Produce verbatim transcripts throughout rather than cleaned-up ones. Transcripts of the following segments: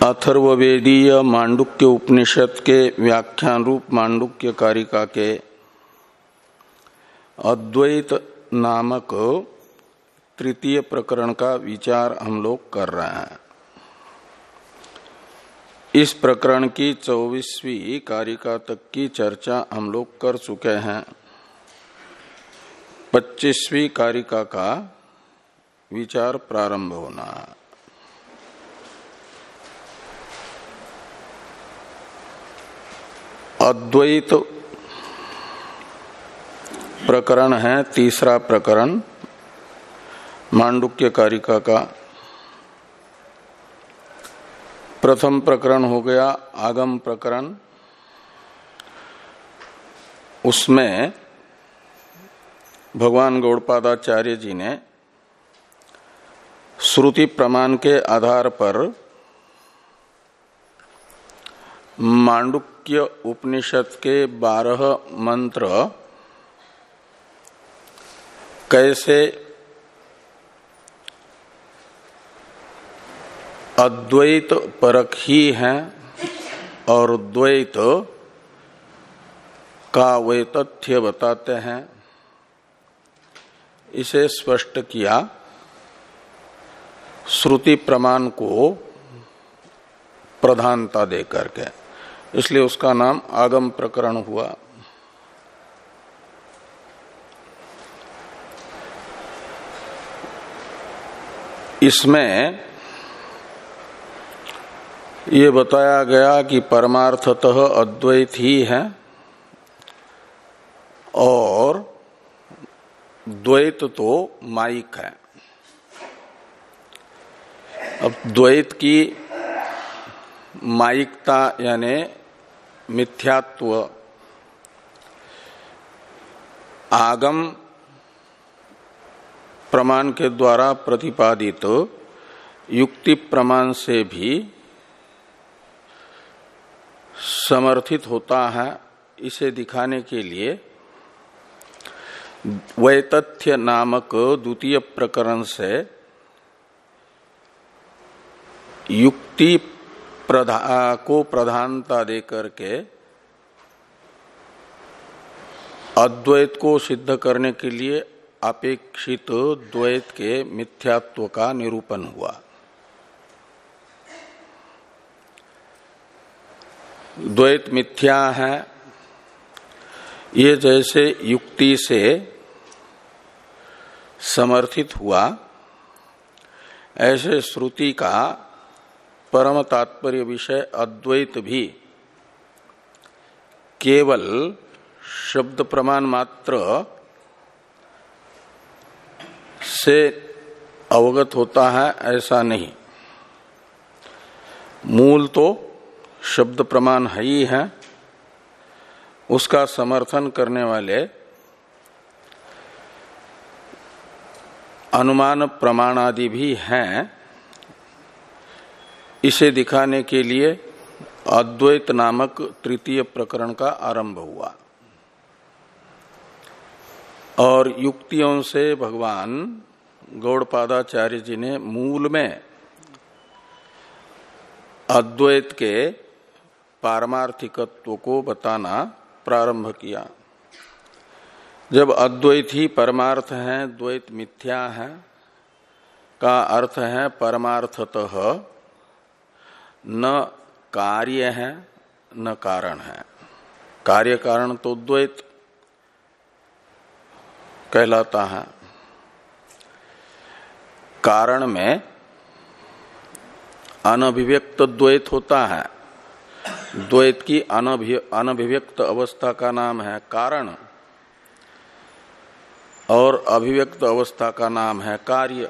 अथर्ववेदीय मांडुक्य उपनिषद के व्याख्यान रूप मांडुक्य कारिका के अद्वैत नामक तृतीय प्रकरण का विचार हम लोग कर रहे हैं। इस प्रकरण की चौबीसवीं कारिका तक की चर्चा हम लोग कर चुके हैं। पच्चीसवीं कारिका का विचार प्रारंभ होना है। अद्वैत प्रकरण है तीसरा प्रकरण मांडुक्य कारिका का। प्रथम प्रकरण हो गया आगम प्रकरण। उसमें भगवान गौड़पादाचार्य जी ने श्रुति प्रमाण के आधार पर मांडुक्य उपनिषद के बारह मंत्र कैसे अद्वैत परक ही हैं और द्वैत का वे तथ्य बताते हैं, इसे स्पष्ट किया। श्रुति प्रमाण को प्रधानता दे करके, इसलिए उसका नाम आगम प्रकरण हुआ। इसमें ये बताया गया कि परमार्थतः अद्वैत ही है और द्वैत तो मायिक है। अब द्वैत की मायिकता यानी मिथ्यात्व आगम प्रमाण के द्वारा प्रतिपादित युक्ति प्रमाण से भी समर्थित होता है। इसे दिखाने के लिए वैतथ्य नामक द्वितीय प्रकरण से युक्ति प्रधा, को प्रधानता देकर के अद्वैत को सिद्ध करने के लिए अपेक्षित द्वैत के मिथ्यात्व का निरूपण हुआ। द्वैत मिथ्या है, ये जैसे युक्ति से समर्थित हुआ, ऐसे श्रुति का परम तात्पर्य विषय अद्वैत भी केवल शब्द प्रमाण मात्र से अवगत होता है, ऐसा नहीं। मूल तो शब्द प्रमाण है ही है, उसका समर्थन करने वाले अनुमान प्रमाण आदि भी हैं। इसे दिखाने के लिए अद्वैत नामक तृतीय प्रकरण का आरंभ हुआ और युक्तियों से भगवान गौड़पादाचार्य जी ने मूल में अद्वैत के पारमार्थिकत्व को बताना प्रारंभ किया। जब अद्वैत ही परमार्थ है, द्वैत मिथ्या है का अर्थ है परमार्थतः न कार्य है न कारण है। कार्य कारण तो द्वैत कहलाता है। कारण में अनभिव्यक्त द्वैत होता है। द्वैत की अनभिव्यक्त अवस्था का नाम है कारण और अभिव्यक्त अवस्था का नाम है कार्य।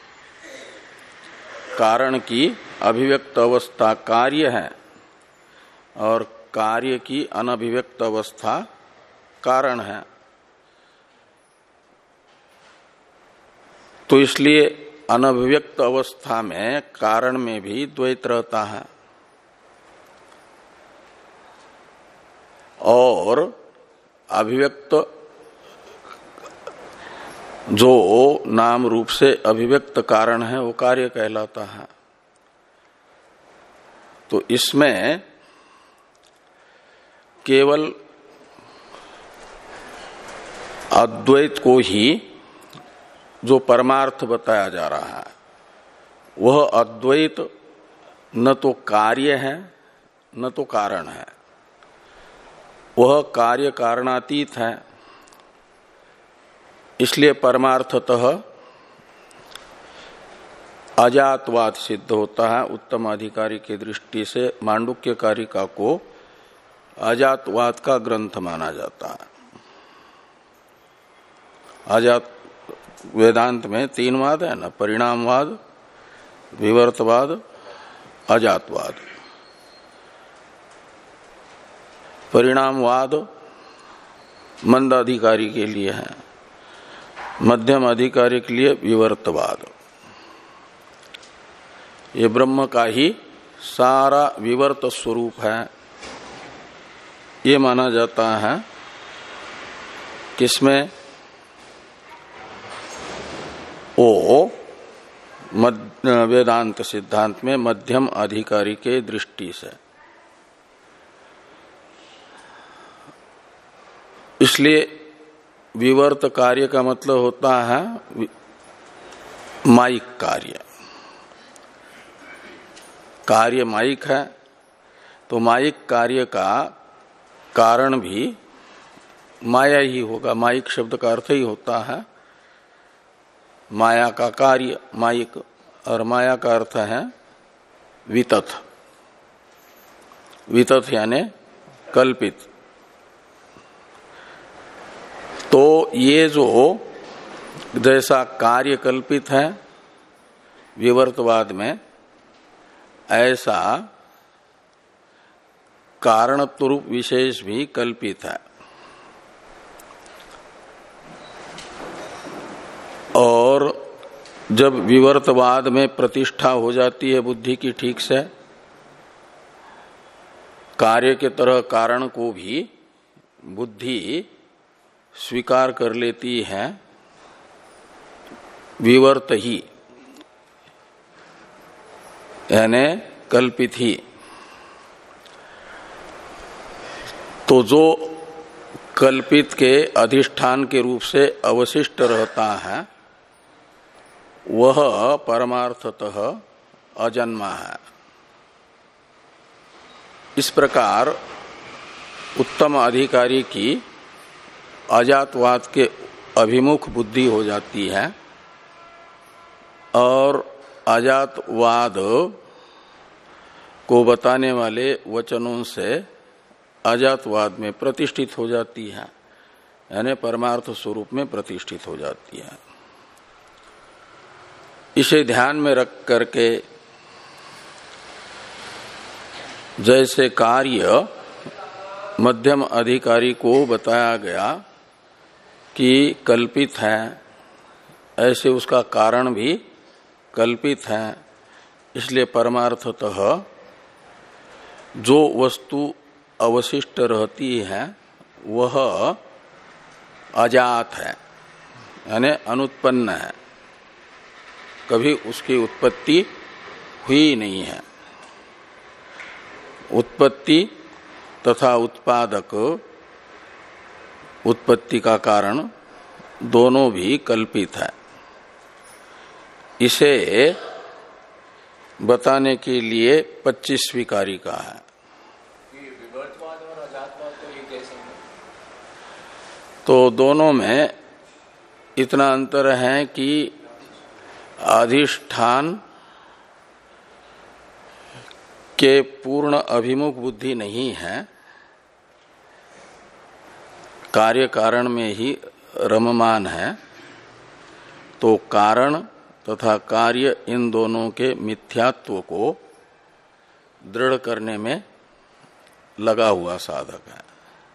कारण की अभिव्यक्त अवस्था कार्य है और कार्य की अनभिव्यक्त अवस्था कारण है। तो इसलिए अनभिव्यक्त अवस्था में कारण में भी द्वैत रहता है और अभिव्यक्त जो नाम रूप से अभिव्यक्त कारण है वो कार्य कहलाता है। तो इसमें केवल अद्वैत को ही जो परमार्थ बताया जा रहा है वह अद्वैत न तो कार्य है न तो कारण है, वह कार्य कारणातीत है। इसलिए परमार्थतः अजातवाद सिद्ध होता है। उत्तम अधिकारी की दृष्टि से मांडुक्य कारिका को अजातवाद का ग्रंथ माना जाता है। अजात वेदांत में तीन वाद है ना, परिणामवाद, विवर्तवाद, अजातवाद। परिणामवाद मंद अधिकारी के लिए है, मध्यम अधिकारी के लिए विवर्तवाद। ये ब्रह्म का ही सारा विवर्त स्वरूप है, ये माना जाता है। किसमें? ओ वेदांत सिद्धांत में मध्यम अधिकारी के दृष्टि से। इसलिए विवर्त कार्य का मतलब होता है माइक कार्य। कार्य माइक है तो माइक कार्य का कारण भी माया ही होगा। माइक शब्द का अर्थ ही होता है माया का कार्य, माइक, और माया का अर्थ है वितथ। वितथ यानी कल्पित। तो ये जो जैसा कार्य कल्पित है विवर्तवाद में, ऐसा कारणत्व रूप विशेष भी कल्पित है। और जब विवर्तवाद में प्रतिष्ठा हो जाती है बुद्धि की ठीक से, कार्य के तरह कारण को भी बुद्धि स्वीकार कर लेती है, विवर्त ही यानी कल्पित ही। तो जो कल्पित के अधिष्ठान के रूप से अवशिष्ट रहता है वह परमार्थतः अजन्मा है। इस प्रकार उत्तम अधिकारी की अजातवाद के अभिमुख बुद्धि हो जाती है और अजातवाद को बताने वाले वचनों से अजातवाद में प्रतिष्ठित हो जाती है, यानी परमार्थ स्वरूप में प्रतिष्ठित हो जाती है। इसे ध्यान में रख करके जैसे कार्य मध्यम अधिकारी को बताया गया कि कल्पित है, ऐसे उसका कारण भी कल्पित है। इसलिए परमार्थतः जो वस्तु अवशिष्ट रहती है वह अजात है, यानी अनुत्पन्न है, कभी उसकी उत्पत्ति हुई नहीं है। उत्पत्ति तथा उत्पादक, उत्पत्ति का कारण दोनों भी कल्पित है। इसे बताने के लिए पच्चीसवीं कारिका है। विवर्तवाद और अजातवाद तो एक जैसे हैं। तो दोनों में इतना अंतर है कि अधिष्ठान के पूर्ण अभिमुख बुद्धि नहीं है, कार्य कारण में ही रममान है। तो कारण तथा कार्य इन दोनों के मिथ्यात्व को दृढ़ करने में लगा हुआ साधक है।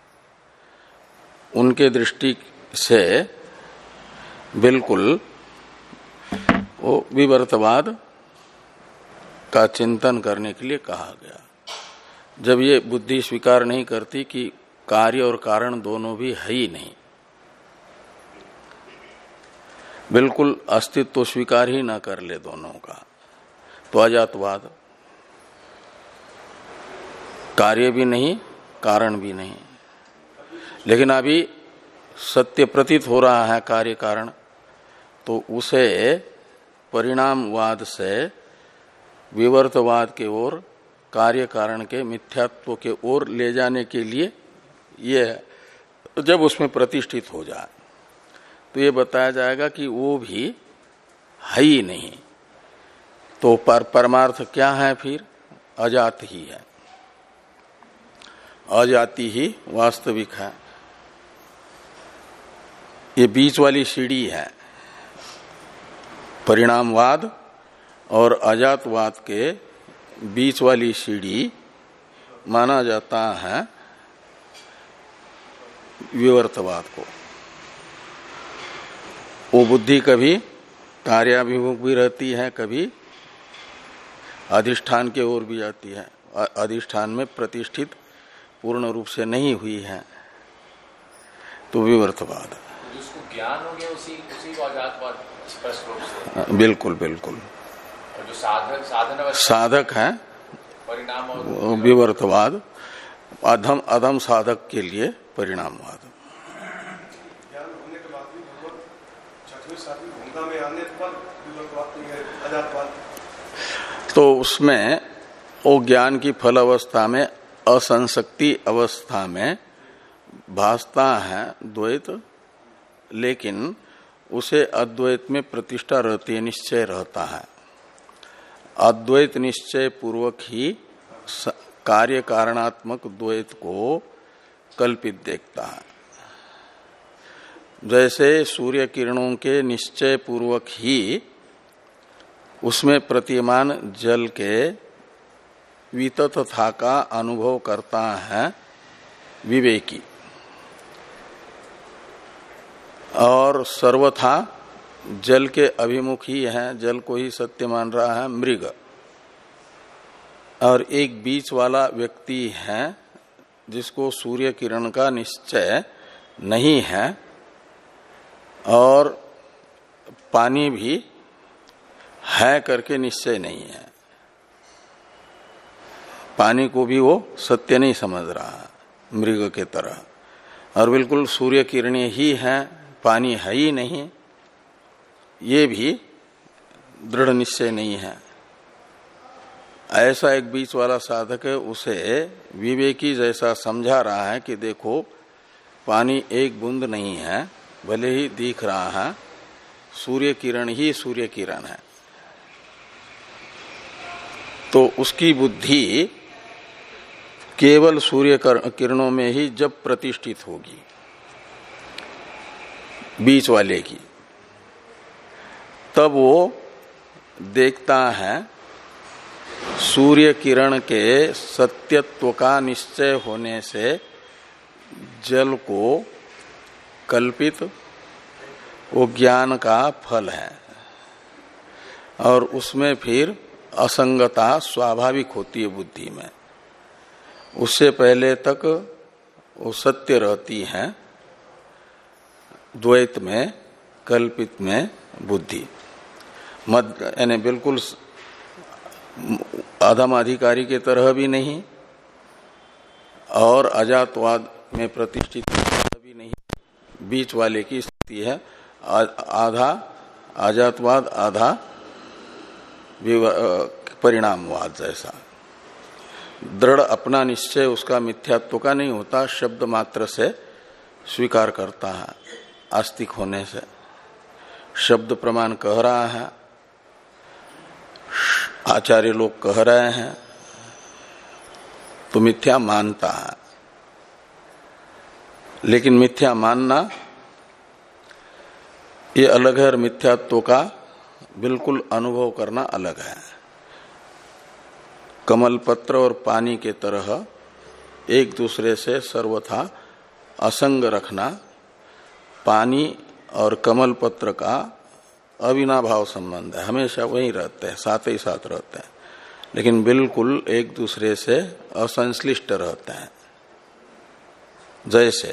उनके दृष्टि से बिल्कुल वो विवर्तवाद का चिंतन करने के लिए कहा गया। जब ये बुद्धि स्वीकार नहीं करती कि कार्य और कारण दोनों भी है ही नहीं, बिल्कुल अस्तित्व तो स्वीकार ही ना कर ले दोनों का, तो अजातवाद। कार्य भी नहीं, कारण भी नहीं। लेकिन अभी सत्य प्रतीत हो रहा है कार्य कारण, तो उसे परिणामवाद से विवर्तवाद के ओर, कार्य कारण के मिथ्यात्व के ओर ले जाने के लिए ये जब उसमें प्रतिष्ठित हो जाए तो ये बताया जाएगा कि वो भी है ही नहीं। तो पर परमार्थ क्या है फिर? अजात ही है, अजाति ही वास्तविक है। ये बीच वाली सीढ़ी है, परिणामवाद और अजातवाद के बीच वाली सीढ़ी माना जाता है विवर्तवाद को। वो बुद्धि कभी कार्याभिमुख भी रहती है, कभी अधिष्ठान के ओर भी जाती है, अधिष्ठान में प्रतिष्ठित पूर्ण रूप से नहीं हुई है, तो विवर्तवाद। तो जिसको ज्ञान हो गया उसी उसी को अजातवाद स्पष्ट रूप से। बिल्कुल बिल्कुल। और जो साधक साधन साधक है परिणाम और विवर्तवाद, अधम अधम साधक के लिए परिणामवाद। ज्ञान होने के बाद भी भगवत छठवीं सातवीं भूमिका में आने पर विवर्तवाद नहीं है, अजातवाद। तो उसमें वो ज्ञान की फल अवस्था में, असंशक्ति अवस्था में भासता है द्वैत, लेकिन उसे अद्वैत में प्रतिष्ठा रहती है, निश्चय रहता है। अद्वैत निश्चय पूर्वक ही कार्य कारणात्मक द्वैत को कल्पित देखता है। जैसे सूर्य किरणों के निश्चय पूर्वक ही उसमें प्रतिमान जल के विततथा का अनुभव करता है विवेकी, और सर्वथा जल के अभिमुख ही है, जल को ही सत्य मान रहा है मृग। और एक बीच वाला व्यक्ति है जिसको सूर्य किरण का निश्चय नहीं है, और पानी भी है करके निश्चय नहीं है। पानी को भी वो सत्य नहीं समझ रहा है मृग के तरह, और बिल्कुल सूर्य किरणें ही है, पानी है ही नहीं, ये भी दृढ़ निश्चय नहीं है। ऐसा एक बीच वाला साधक है, उसे विवेकी जैसा समझा रहा है कि देखो पानी एक बूंद नहीं है, भले ही दिख रहा है, सूर्य किरण ही सूर्य किरण है। तो उसकी बुद्धि केवल सूर्य किरणों में ही जब प्रतिष्ठित होगी, बीच वाले की, तब वो देखता है सूर्य किरण के सत्यत्व का निश्चय होने से जल को कल्पित वो ज्ञान का फल है, और उसमें फिर असंगता स्वाभाविक होती है बुद्धि में। उससे पहले तक वो सत्य रहती है द्वैत में, कल्पित में बुद्धि मत, यानी बिल्कुल अधम अधिकारी के तरह भी नहीं, और अजातवाद में प्रतिष्ठित भी नहीं, बीच वाले की स्थिति है। आधा अजातवाद, आधा परिणामवाद जैसा। दृढ़ अपना निश्चय उसका मिथ्यात्व का नहीं होता, शब्द मात्र से स्वीकार करता है, आस्तिक होने से। शब्द प्रमाण कह रहा है, आचार्य लोग कह रहे हैं, तो मिथ्या मानता है। लेकिन मिथ्या मानना ये अलग है, और मिथ्यात्व का बिल्कुल अनुभव करना अलग है। कमल पत्र और पानी के तरह एक दूसरे से सर्वथा असंग रखना, पानी और कमल पत्र का अविनाभाव संबंध है, हमेशा वहीं रहते हैं, साथ ही साथ रहते हैं, लेकिन बिल्कुल एक दूसरे से असंश्लिष्ट रहते हैं। जैसे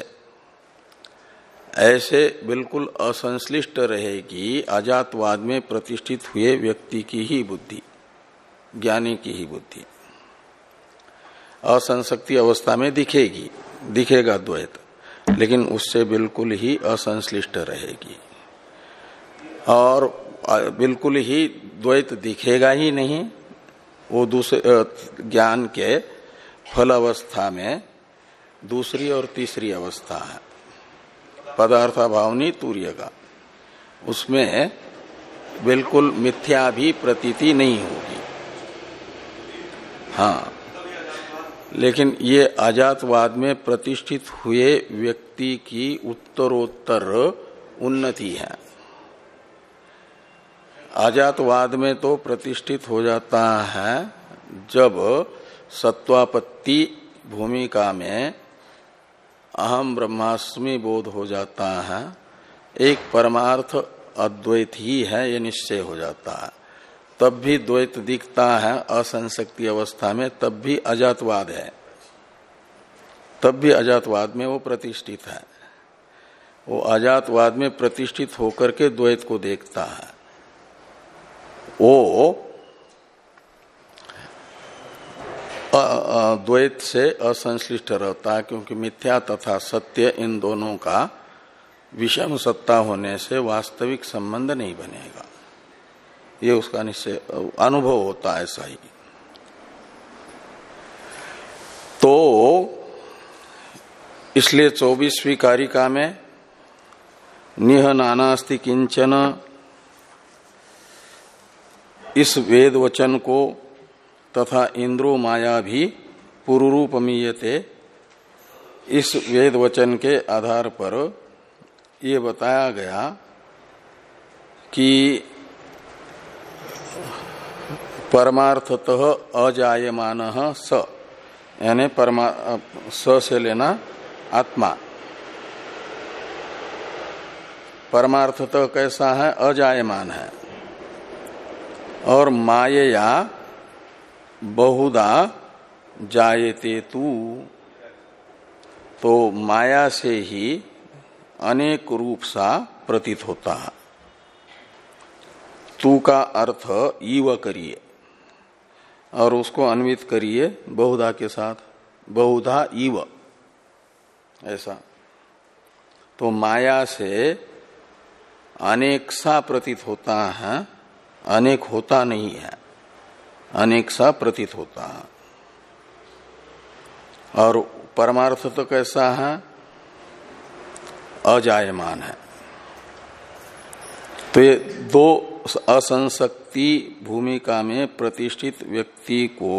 ऐसे बिल्कुल असंश्लिष्ट रहेगी अजातवाद में प्रतिष्ठित हुए व्यक्ति की ही बुद्धि, ज्ञानी की ही बुद्धि। असंसक्ति अवस्था में दिखेगी, दिखेगा द्वैत, लेकिन उससे बिल्कुल ही असंश्लिष्ट रहेगी और बिल्कुल ही द्वैत दिखेगा ही नहीं। वो दूसरे ज्ञान के फल अवस्था में दूसरी और तीसरी अवस्था है, पदार्थाभावनी तूर्य का, उसमें बिल्कुल मिथ्या भी प्रतीति नहीं होगी। हाँ, लेकिन ये अजातवाद में प्रतिष्ठित हुए व्यक्ति की उत्तरोत्तर उन्नति है। अजातवाद में तो प्रतिष्ठित हो जाता है जब सत्वापत्ति भूमिका में अहम ब्रह्मास्मि बोध हो जाता है, एक परमार्थ अद्वैत ही है ये निश्चय हो जाता है, तब भी द्वैत दिखता है असंशक्ति अवस्था में, तब भी अजातवाद है, तब भी अजातवाद में वो प्रतिष्ठित है। वो अजातवाद में प्रतिष्ठित होकर के द्वैत को देखता है, वो द्वैत से असंश्लिष्ट रहता है, क्योंकि मिथ्या तथा सत्य इन दोनों का विषम सत्ता होने से वास्तविक संबंध नहीं बनेगा, ये उसका निश्चय अनुभव होता है। ऐसा ही तो इसलिए चौबीसवीं कारिका में निह नानास्ति किंचन, इस वेद वचन को तथा इंद्रो माया भी पुरुरूपमीयते, इस वेद वचन के आधार पर ये बताया गया कि परमार्थतः अजायमानः स, यानी परमा स से लेना आत्मा, परमार्थतः कैसा है, अजायमान है, और मायया बहुधा जायते तू, तो माया से ही अनेक रूप सा प्रतीत होता है। तू का अर्थ ईव करिए और उसको अन्वित करिए बहुधा के साथ, बहुधा ईव, ऐसा। तो माया से अनेक सा प्रतीत होता है, अनेक होता नहीं है, अनेक सा प्रतीत होता है। और परमार्थ तो कैसा है, अजायमान है। तो ये दो असंशक्ति भूमिका में प्रतिष्ठित व्यक्ति को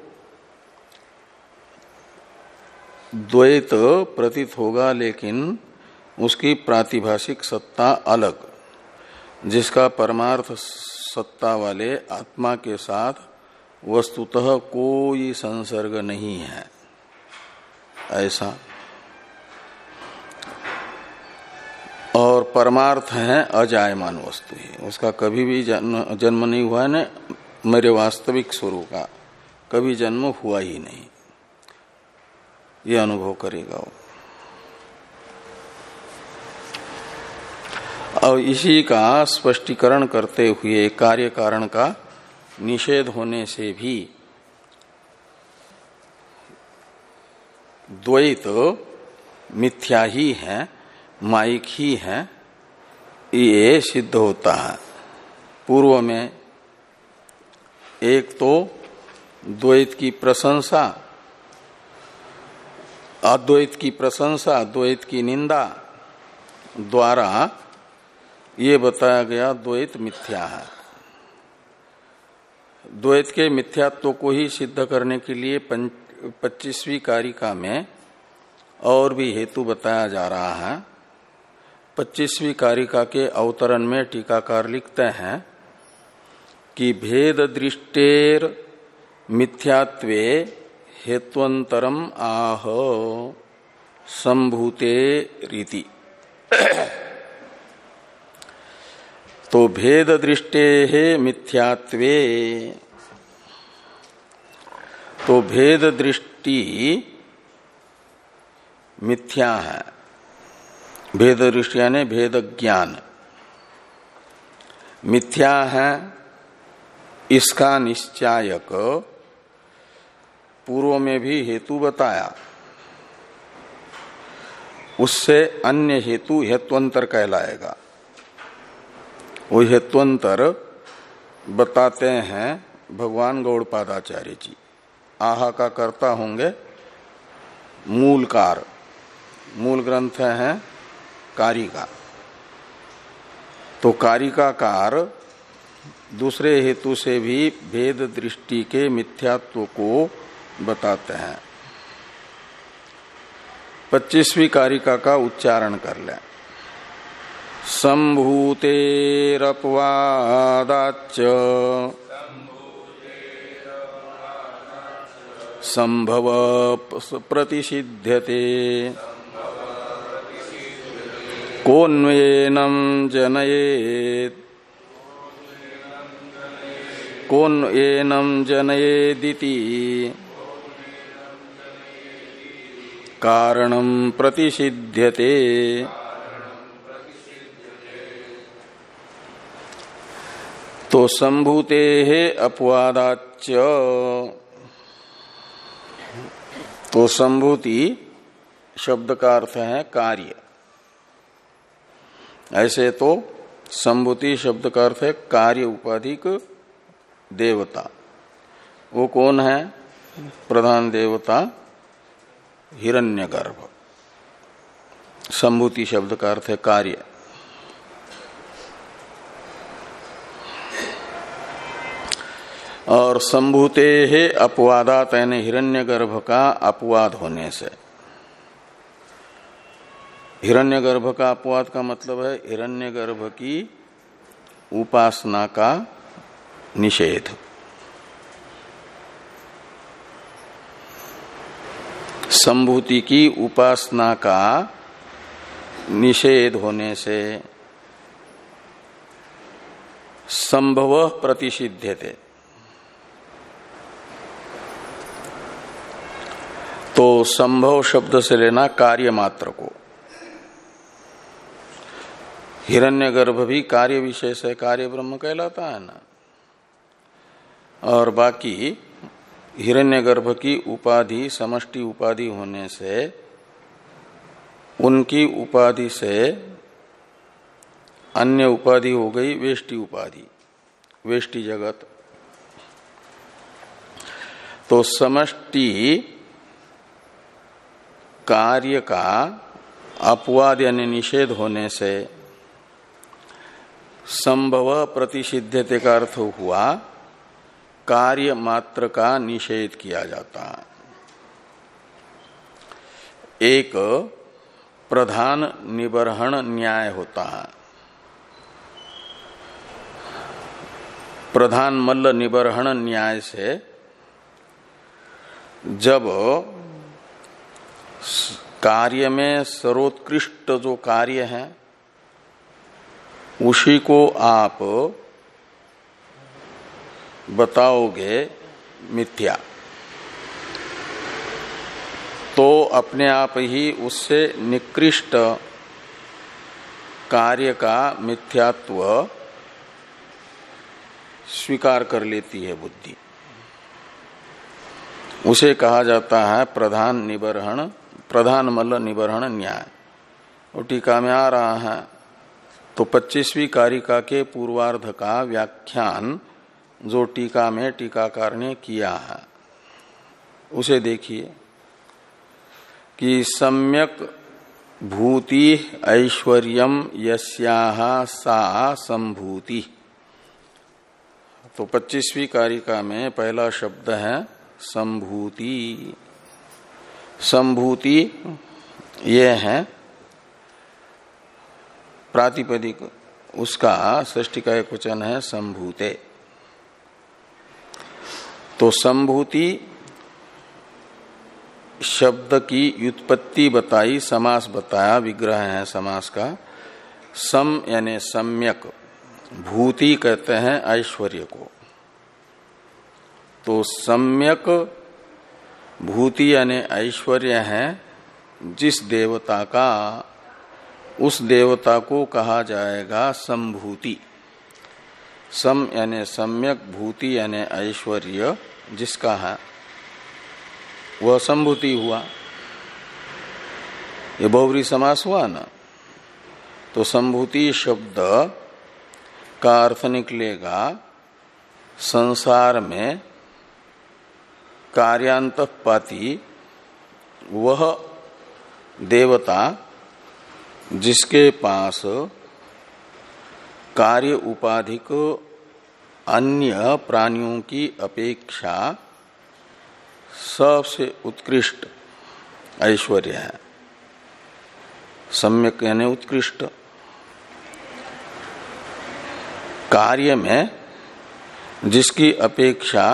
द्वैत प्रतीत होगा, लेकिन उसकी प्रातिभाषिक सत्ता अलग, जिसका परमार्थ सत्ता वाले आत्मा के साथ वस्तुतः कोई संसर्ग नहीं है, ऐसा। और परमार्थ है अजायमान वस्तु ही, उसका कभी भी जन्म जन्म नहीं हुआ है, न मेरे वास्तविक स्वरूप का कभी जन्म हुआ ही नहीं, ये अनुभव करेगा वो। और इसी का स्पष्टीकरण करते हुए कार्य कारण का निषेध होने से भी द्वैत मिथ्या ही है, माइक ही है, ये सिद्ध होता है। पूर्व में एक तो द्वैत की प्रशंसा, अद्वैत की प्रशंसा, द्वैत की निंदा द्वारा ये बताया गया द्वैत मिथ्या है। द्वैत के मिथ्यात्व को ही सिद्ध करने के लिए पच्चीसवीं कारिका में और भी हेतु बताया जा रहा है। पच्चीसवीं कारिका के अवतरण में टीकाकार लिखते हैं कि भेद दृष्टेर मिथ्यात्वे हेत्वंतरम आह संभूते रीति। तो भेद दृष्टे है मिथ्यात्वे, तो भेद दृष्टि मिथ्या है। भेद दृष्टि यानी भेद ज्ञान मिथ्या है, इसका निश्चायक पूर्व में भी हेतु बताया, उससे अन्य हेतु हेत्वंतर कहलाएगा। वो हेत्वंतर बताते हैं भगवान गौड़पादाचार्य जी। आहा का कर्ता होंगे मूलकार, मूल ग्रंथ है कारिका। तो कारिकाकार दूसरे हेतु से भी भेद दृष्टि के मिथ्यात्व को बताते हैं। पच्चीसवीं कारिका का उच्चारण कर लें। संभूतेरपवादाच्च संभव प्रतिषिध्यते कोन्वेनं जनयेत् कोन्वेनं जनयेदिति कारणं प्रतिषिध्यते। तो संभूते अपवादाच्च, तो संभूति शब्द का अर्थ है कार्य। ऐसे तो संभूति शब्द का अर्थ है कार्य उपाधिक देवता। वो कौन है? प्रधान देवता हिरण्यगर्भ। संभूति शब्द का अर्थ है कार्य। और संभूते है अपवादात, यानी हिरण्यगर्भ का अपवाद होने से। हिरण्यगर्भ का अपवाद का मतलब है हिरण्यगर्भ की उपासना का निषेध। संभूति की उपासना का निषेध होने से संभव प्रतिषिध्यते। तो संभव शब्द से लेना कार्य मात्र को। हिरण्यगर्भ भी कार्य विशेष है, कार्य ब्रह्म कहलाता है ना। और बाकी हिरण्यगर्भ की उपाधि समष्टि उपाधि होने से उनकी उपाधि से अन्य उपाधि हो गई वेष्टि उपाधि, वेष्टि जगत। तो समष्टि कार्य का अपवाद यानी निषेध होने से संभव प्रतिषिध्यते का अर्थ हुआ कार्य मात्र का निषेध किया जाता है। एक प्रधान निबर्हण न्याय होता है। प्रधान मल्ल निबर्हण न्याय से जब कार्य में सर्वोत्कृष्ट जो कार्य है उसी को आप बताओगे मिथ्या, तो अपने आप ही उससे निकृष्ट कार्य का मिथ्यात्व स्वीकार कर लेती है बुद्धि। उसे कहा जाता है प्रधान निबर्हण, प्रधान मल्ल निबर्हण न्याय। और टीका में आ रहा है। तो पच्चीसवीं कारिका के पूर्वार्ध का व्याख्यान जो टीका में टीकाकार ने किया है उसे देखिए कि सम्यक भूति ऐश्वर्यम यस्याह सा संभूति। तो पच्चीसवीं कारिका में पहला शब्द है संभूति। संभूति ये है प्रातिपदिक, उसका षष्ठी का एक वचन है संभूते। तो संभूति शब्द की व्युत्पत्ति बताई, समास बताया, विग्रह है समास का। सम यानी सम्यक, भूति कहते हैं ऐश्वर्य को। तो सम्यक भूति यानी ऐश्वर्य है जिस देवता का, उस देवता को कहा जाएगा संभूति। सम यानी सम्यक, भूति यानी ऐश्वर्य जिसका है। वह संभूति हुआ। ये बहुव्रीहि समास हुआ ना, तो संभूति शब्द का अर्थ निकलेगा संसार में कार्यांतपाती वह देवता जिसके पास कार्य उपाधिक अन्य प्राणियों की अपेक्षा सबसे उत्कृष्ट ऐश्वर्य है। सम्यक यानी उत्कृष्ट। कार्य में जिसकी अपेक्षा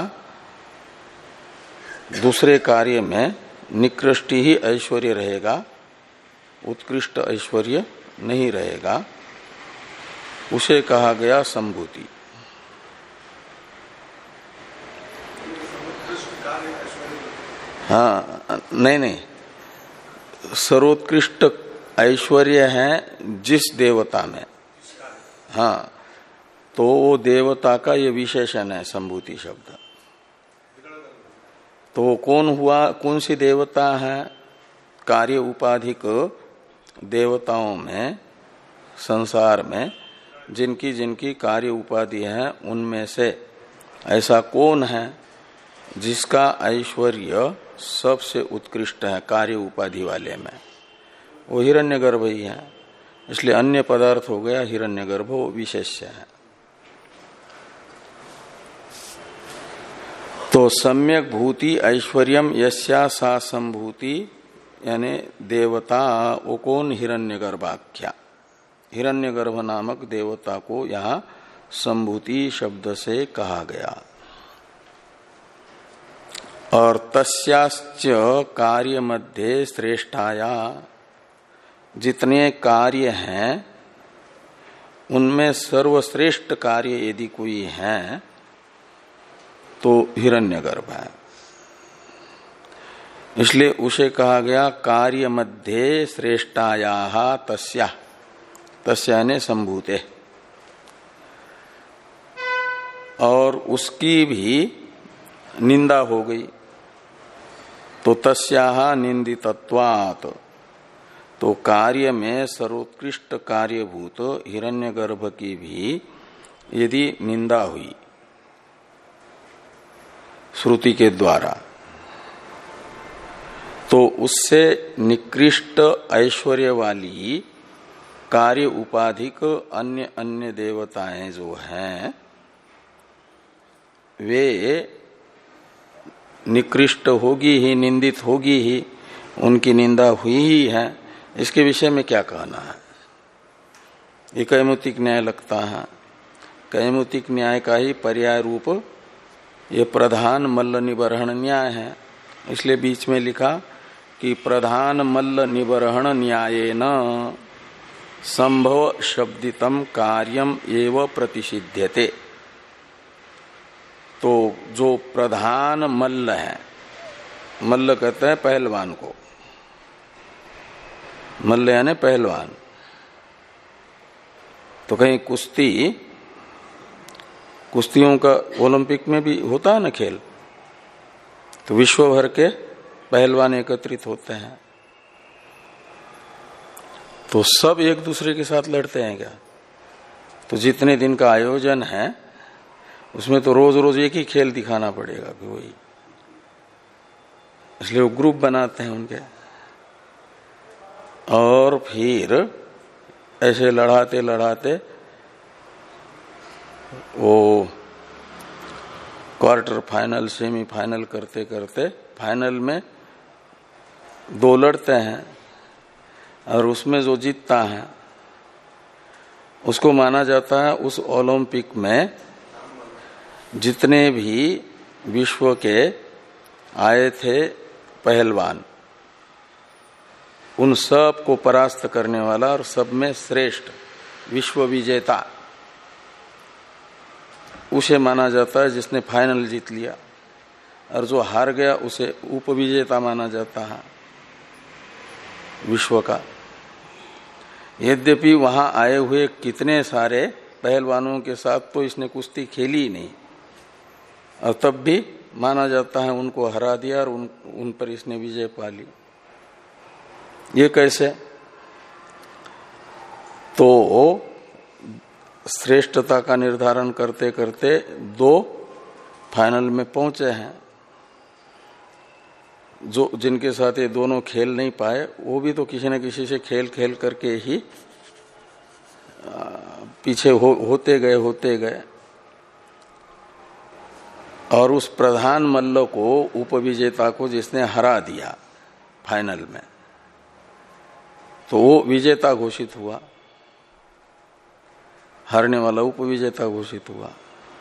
दूसरे कार्य में निकृष्ट ही ऐश्वर्य रहेगा, उत्कृष्ट ऐश्वर्य नहीं रहेगा, उसे कहा गया संभूति। हाँ, नहीं नहीं, सर्वोत्कृष्ट ऐश्वर्य है जिस देवता में। हाँ, तो वो देवता का ये विशेषण है संभूति शब्द। तो कौन हुआ, कौन सी देवता है? कार्य उपाधिक देवताओं में, संसार में जिनकी जिनकी कार्य उपाधि है, उनमें से ऐसा कौन है जिसका ऐश्वर्य सबसे उत्कृष्ट है कार्य उपाधि वाले में? वो हिरण्यगर्भ ही है। इसलिए अन्य पदार्थ हो गया हिरण्यगर्भ, वो विशेष्य है। तो सम्यक भूति ऐश्वर्यम यस्या सा संभूति, यानी देवता वो कौन? हिरण्यगर्भाख्या। हिरण्यगर्भ नामक देवता को यहाँ संभूति शब्द से कहा गया। और तस्याश्च कार्य मध्य श्रेष्ठाया, जितने कार्य हैं उनमें सर्वश्रेष्ठ कार्य यदि कोई है तो हिरण्यगर्भ है। इसलिए उसे कहा गया कार्य मध्य श्रेष्ठाया तस्या, तस्या ने संभूते। और उसकी भी निंदा हो गई, तो तस्या निंदितत्वात्, तो कार्य में सर्वोत्कृष्ट कार्यभूत हिरण्यगर्भ की भी यदि निंदा हुई श्रुति के द्वारा, तो उससे निकृष्ट ऐश्वर्य वाली कार्य उपाधिक अन्य अन्य देवताएं जो हैं वे निकृष्ट होगी ही, निंदित होगी ही, उनकी निंदा हुई ही है। इसके विषय में क्या कहना है? ये कैमुतिक न्याय लगता है। कैमुतिक न्याय का ही पर्याय रूप ये प्रधान मल्ल निबर्हण न्याय है। इसलिए बीच में लिखा कि प्रधान मल्ल निबर्हण न्यायेन संभव शब्दितम कार्यम एव प्रतिषिध्यते। तो जो प्रधान मल्ल है, मल्ल कहते हैं पहलवान को, मल्ल यानी पहलवान। तो कहीं कुश्ती, कुश्तियों का ओलंपिक में भी होता है ना खेल, तो विश्व भर के पहलवान एकत्रित होते हैं। तो सब एक दूसरे के साथ लड़ते हैं क्या? तो जितने दिन का आयोजन है उसमें तो रोज रोज एक ही खेल दिखाना पड़ेगा कि वही, इसलिए वो ग्रुप बनाते हैं उनके। और फिर ऐसे लड़ाते लड़ाते वो क्वार्टर फाइनल, सेमीफाइनल करते करते फाइनल में दो लड़ते हैं, और उसमें जो जीतता है उसको माना जाता है उस ओलंपिक में जितने भी विश्व के आए थे पहलवान, उन सब को परास्त करने वाला और सब में श्रेष्ठ विश्व विजेता उसे माना जाता है जिसने फाइनल जीत लिया। और जो हार गया उसे उपविजेता माना जाता है विश्व का। यद्यपि वहां आए हुए कितने सारे पहलवानों के साथ तो इसने कुश्ती खेली ही नहीं, और तब भी माना जाता है उनको हरा दिया और उन, उन पर इसने विजय पा ली। ये कैसे? तो श्रेष्ठता का निर्धारण करते करते दो फाइनल में पहुंचे हैं। जो जिनके साथ ये दोनों खेल नहीं पाए वो भी तो किसी न किसी से खेल खेल करके ही पीछे हो, होते गए होते गए और उस प्रधान मल्ल को, उपविजेता को जिसने हरा दिया फाइनल में, तो वो विजेता घोषित हुआ, हारने वाला उपविजेता घोषित हुआ।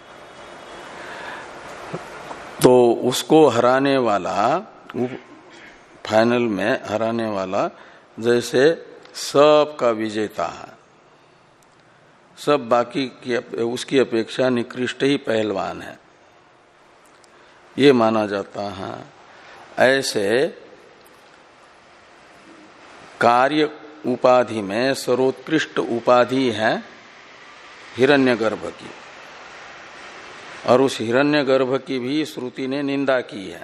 तो उसको हराने वाला, फाइनल में हराने वाला जैसे सब का विजेता है, सब बाकी की उसकी अपेक्षा निकृष्ट ही पहलवान है, ये माना जाता है। ऐसे कार्य उपाधि में सर्वोत्कृष्ट उपाधि है हिरण्यगर्भ की, और उस हिरण्यगर्भ की भी श्रुति ने निंदा की है।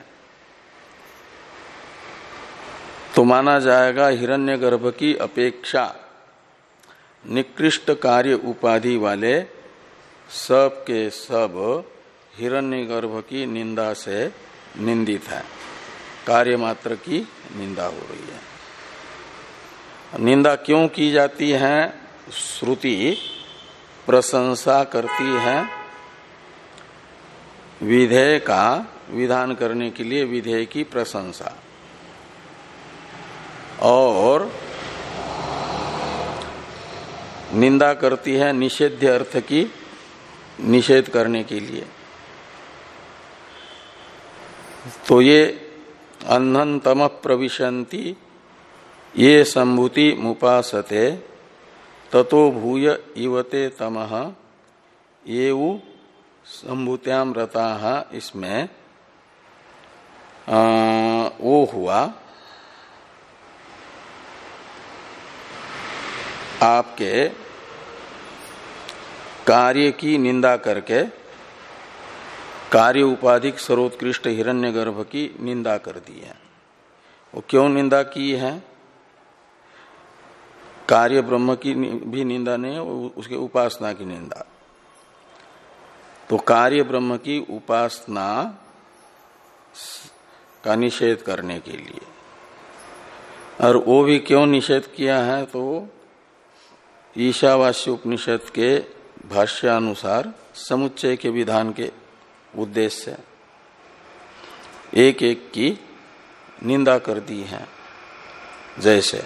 तो माना जाएगा हिरण्यगर्भ की अपेक्षा निकृष्ट कार्य उपाधि वाले सब के सब हिरण्यगर्भ की निंदा से निंदित है, कार्य मात्र की निंदा हो रही है। निंदा क्यों की जाती है? श्रुति प्रशंसा करती है विधेय का विधान करने के लिए, विधेय की प्रशंसा, और निंदा करती है निषेध्य अर्थ की निषेध करने के लिए। तो ये अन्नतम प्रविशन्ति ये संभूति मुपासते ततो भूय इवते तमः येउ संभूत्याम रताः, इसमें आ, वो हुआ आपके कार्य की निंदा करके कार्य उपाधिक सर्वोत्कृष्ट हिरण्यगर्भ की निंदा कर दी है। वो क्यों निंदा की है? कार्य ब्रह्म की भी निंदा नहीं, उसके उपासना की निंदा। तो कार्य ब्रह्म की उपासना का निषेध करने के लिए, और वो भी क्यों निषेध किया है? तो ईशावास्य उपनिषद के भाष्यानुसार समुच्चय के विधान के उद्देश्य से एक एक की निंदा कर दी है। जैसे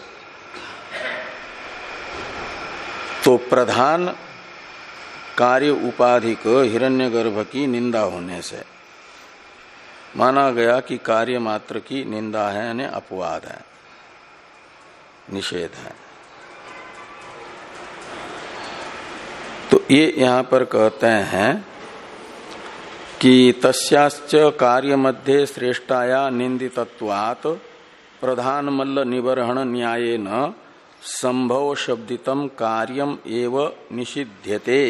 तो प्रधान कार्य उपाधिक हिरण्यगर्भ की निंदा होने से माना गया कि कार्य मात्र की निंदा है, यानी अपवाद है, निषेध है। तो ये यहां पर कहते हैं कि तस्याश्च कार्य मध्य श्रेष्ठाया निंदितत्वात् प्रधान मल्ल निबर्हण न्यायेन संभव शब्दितम कार्यम एव निषिध्यते।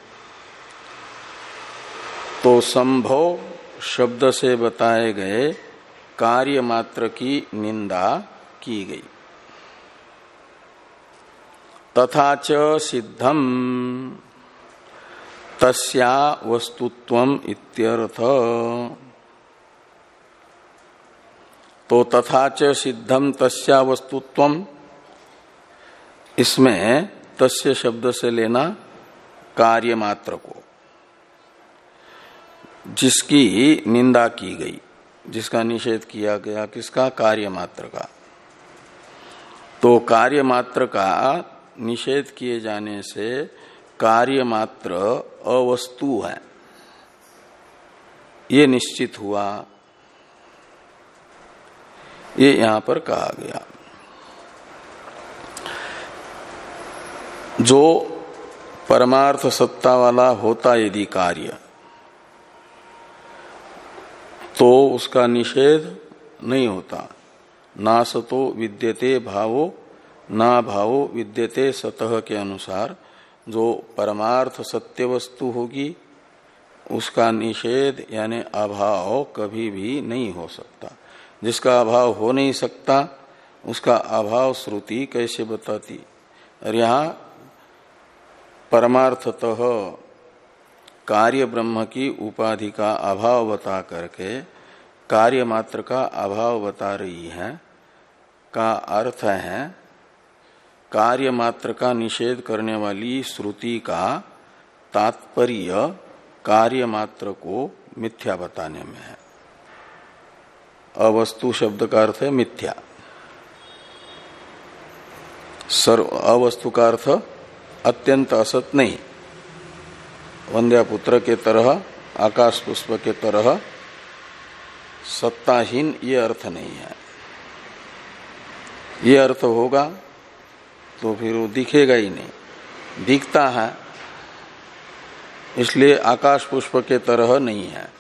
तो संभव शब्द से बताए गए कार्य मात्र की निंदा की गई। तथा च सिद्धम तस्या वस्तुत्वम इत्यर्थ। तो तथा च सिद्धम तस्या वस्तुत्वम, इसमें तस्य शब्द से लेना कार्य मात्र को, जिसकी निंदा की गई, जिसका निषेध किया गया, किसका? कार्य मात्र का। तो कार्य मात्र का निषेध किए जाने से कार्य मात्र अवस्तु है, ये निश्चित हुआ, ये यहां पर कहा गया। जो परमार्थ सत्ता वाला होता यदि कार्य, तो उसका निषेध नहीं होता। ना सतो विद्यते भावो ना भावो विद्यते सतः के अनुसार जो परमार्थ सत्य वस्तु होगी उसका निषेध यानी अभाव कभी भी नहीं हो सकता। जिसका अभाव हो नहीं सकता उसका अभाव श्रुति कैसे बताती। और यहाँ परमार्थतः कार्य ब्रह्म की उपाधि का अभाव बता करके कार्य मात्र का अभाव बता रही है, का अर्थ है कार्य मात्र का निषेध करने वाली श्रुति का तात्पर्य कार्य मात्र को मिथ्या बताने में है। अवस्तु शब्द का अर्थ है मिथ्या, सर्व अवस्तु का अर्थ अत्यंत असत नहीं। वंद्यापुत्र के तरह, आकाश पुष्प के तरह सत्ताहीन ये अर्थ नहीं है। ये अर्थ होगा तो फिर वो दिखेगा ही नहीं, दिखता है इसलिए आकाश पुष्प के तरह नहीं है।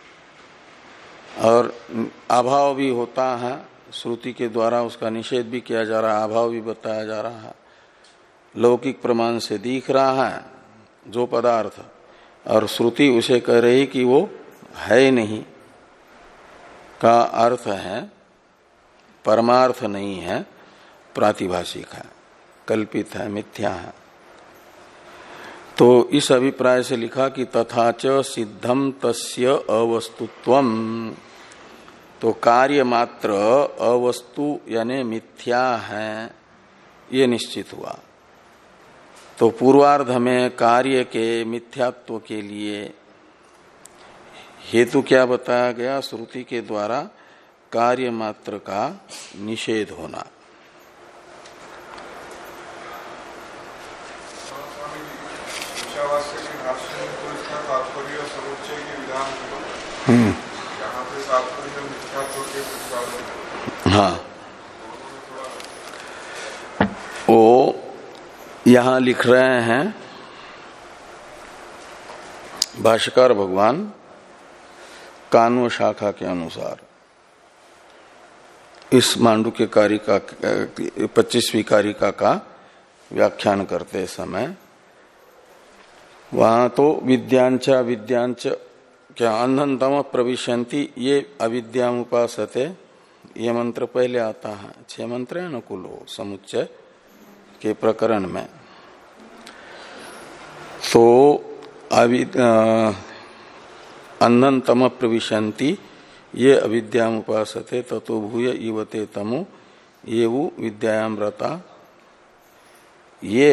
और अभाव भी होता है, श्रुति के द्वारा उसका निषेध भी किया जा रहा है, अभाव भी बताया जा रहा है। लौकिक प्रमाण से दिख रहा है जो पदार्थ, और श्रुति उसे कह रही कि वो है नहीं, का अर्थ है परमार्थ नहीं है, प्रातिभाषिक है, कल्पित है, मिथ्या है। तो इस अभिप्राय से लिखा कि तथा च सिद्धम तस्य अवस्तुत्वम, तो कार्य मात्र अवस्तु यानी मिथ्या है ये निश्चित हुआ। तो पूर्वार्ध में कार्य के मिथ्यात्व के लिए हेतु क्या बताया गया? श्रुति के द्वारा कार्य मात्र का निषेध होना। हम्म हाँ, वो यहां लिख रहे हैं भाष्यकार भगवान कान्व शाखा के अनुसार इस मांडुक्य कारिका पच्चीसवीं कारिका का व्याख्यान करते समय वहां तो विद्यांच विद्यांच क्या अन्नतम प्रविशंति ये अविद्यामुपासते ये मंत्र पहले आता है। छह मंत्र है अनुकूलो समुच्चय के प्रकरण में। तो अन्नतम प्रविशंति ये अविद्यामुपासते ततो भूय इवते तमो ये वो विद्यायामृता, ये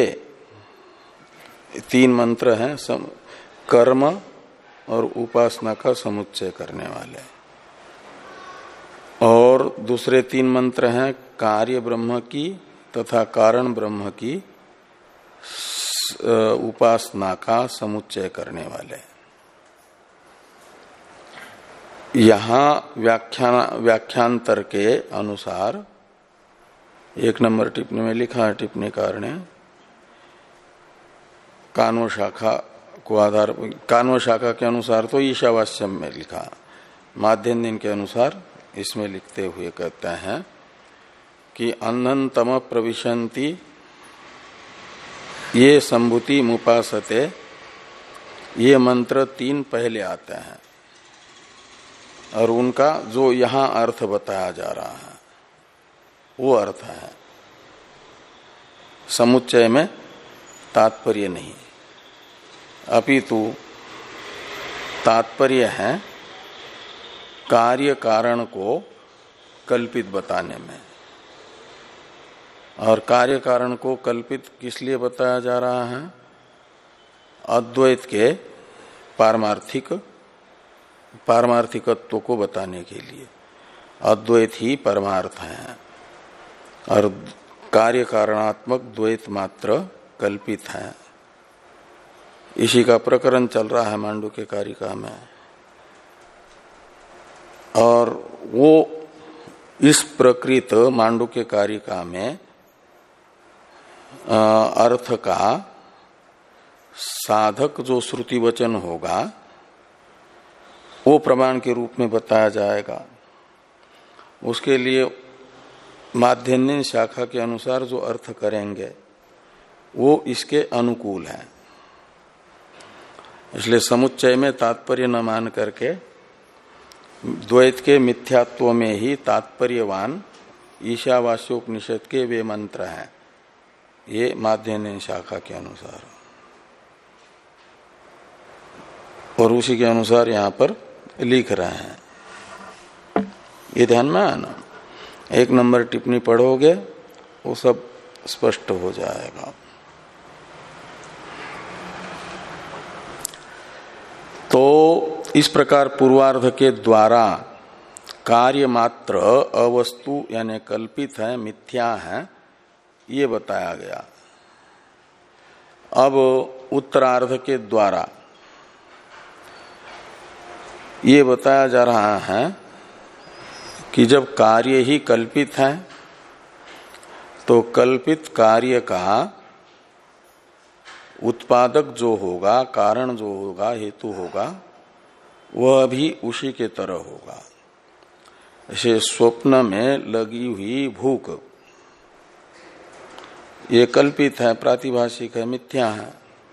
तीन मंत्र हैं सम, कर्म और उपासना का समुच्चय करने वाले। और दूसरे तीन मंत्र हैं कार्य ब्रह्म की तथा कारण ब्रह्म की उपासना का समुच्चय करने वाले। यहां व्याख्यान व्याख्यांतर के अनुसार एक नंबर टिप्पणी में लिखा है टिप्पणीकार ने, कान्व शाखा को आधार कान्व शाखा के अनुसार तो ईशावास्यम में लिखा, माध्यम के अनुसार इसमें लिखते हुए कहते हैं कि अन्नतम प्रविशंति ये संभूति मुपासते, ये मंत्र तीन पहले आते हैं और उनका जो यहां अर्थ बताया जा रहा है वो अर्थ है, समुच्चय में तात्पर्य नहीं, अपितु तात्पर्य है कार्य कारण को कल्पित बताने में। और कार्य कारण को कल्पित किस लिए बताया जा रहा है? अद्वैत के पारमार्थिक पारमार्थिकत्व को बताने के लिए। अद्वैत ही परमार्थ है और कार्य कारणात्मक द्वैत मात्र कल्पित है। इसी का प्रकरण चल रहा है मांडुक्य कारिका में। और वो इस प्रकृत मांडुक्य कारिका में अर्थ का साधक जो श्रुति वचन होगा वो प्रमाण के रूप में बताया जाएगा। उसके लिए माध्यन्य शाखा के अनुसार जो अर्थ करेंगे वो इसके अनुकूल है। इसलिए समुच्चय में तात्पर्य न मान करके द्वैत के मिथ्यात्व में ही तात्पर्यवान ईशावास्योपनिषद के वे मंत्र हैं, ये माध्ययन शाखा के अनुसार। और उसी के अनुसार यहां पर लिख रहे हैं, ये ध्यान में आना। एक नंबर टिप्पणी पढ़ोगे वो सब स्पष्ट हो जाएगा। तो इस प्रकार पूर्वार्ध के द्वारा कार्य मात्र अवस्तु यानी कल्पित है, मिथ्या है, ये बताया गया। अब उत्तरार्ध के द्वारा ये बताया जा रहा है कि जब कार्य ही कल्पित है तो कल्पित कार्य का उत्पादक जो होगा, कारण जो होगा, हेतु होगा, वह भी उसी के तरह होगा। जैसे स्वप्न में लगी हुई भूख, ये कल्पित है, प्रातिभाषिक है, मिथ्या है।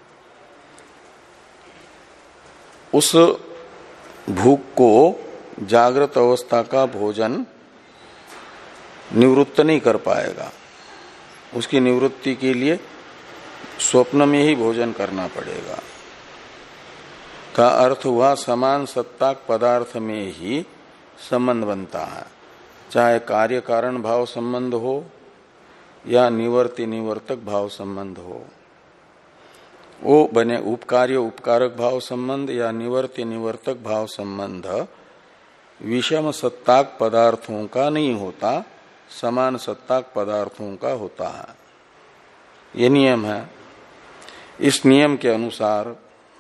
उस भूख को जागृत अवस्था का भोजन निवृत्त नहीं कर पाएगा। उसकी निवृत्ति के लिए स्वप्न में ही भोजन करना पड़ेगा। का अर्थ हुआ समान सत्ताक पदार्थ में ही संबंध बनता है, चाहे कार्य कारण भाव संबंध हो या निवर्ति निवर्तक भाव संबंध हो। वो बने उपकार्य उपकारक भाव संबंध या निवर्ति निवर्तक भाव संबंध विषम सत्ताक पदार्थों का नहीं होता, समान सत्ताक पदार्थों का होता है। ये नियम है। इस नियम के अनुसार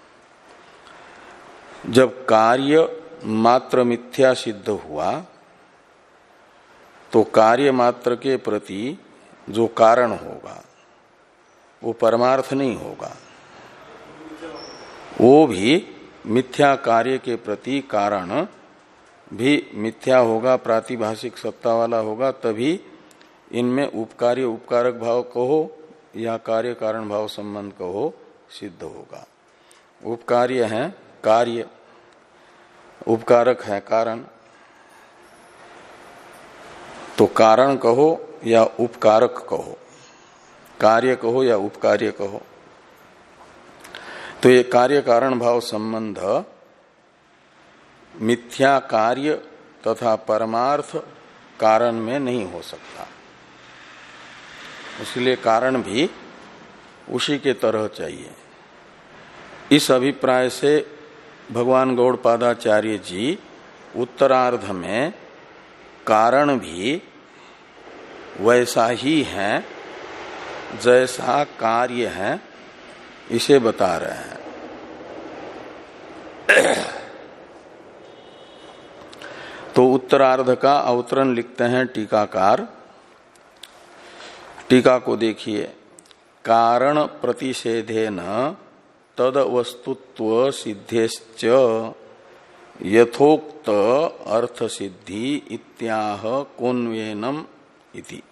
जब कार्य मात्र मिथ्या सिद्ध हुआ तो कार्य मात्र के प्रति जो कारण होगा वो परमार्थ नहीं होगा, वो भी मिथ्या कार्य के प्रति कारण भी मिथ्या होगा, प्रातिभाषिक सत्ता वाला होगा। तभी इनमें उपकार्य उपकारक भाव कहो या कार्य कारण भाव संबंध कहो सिद्ध होगा। उपकार्य है कार्य, उपकारक है कारण। तो कारण कहो या उपकारक कहो, कार्य कहो या उपकार्य कहो। तो ये कार्य कारण भाव संबंध मिथ्या कार्य तथा परमार्थ कारण में नहीं हो सकता। इसलिए कारण भी उसी के तरह चाहिए। इस अभिप्राय से भगवान गौड़पादाचार्य जी उत्तरार्ध में कारण भी वैसा ही है जैसा कार्य है, इसे बता रहे हैं। तो उत्तरार्ध का अवतरण लिखते हैं टीकाकार। टीका को देखिए। कारण प्रतिषेधेन तद वस्तुत्व सिद्धेश्च यथोक्त अर्थ सिद्धि इत्याह कोन्वेनम इति।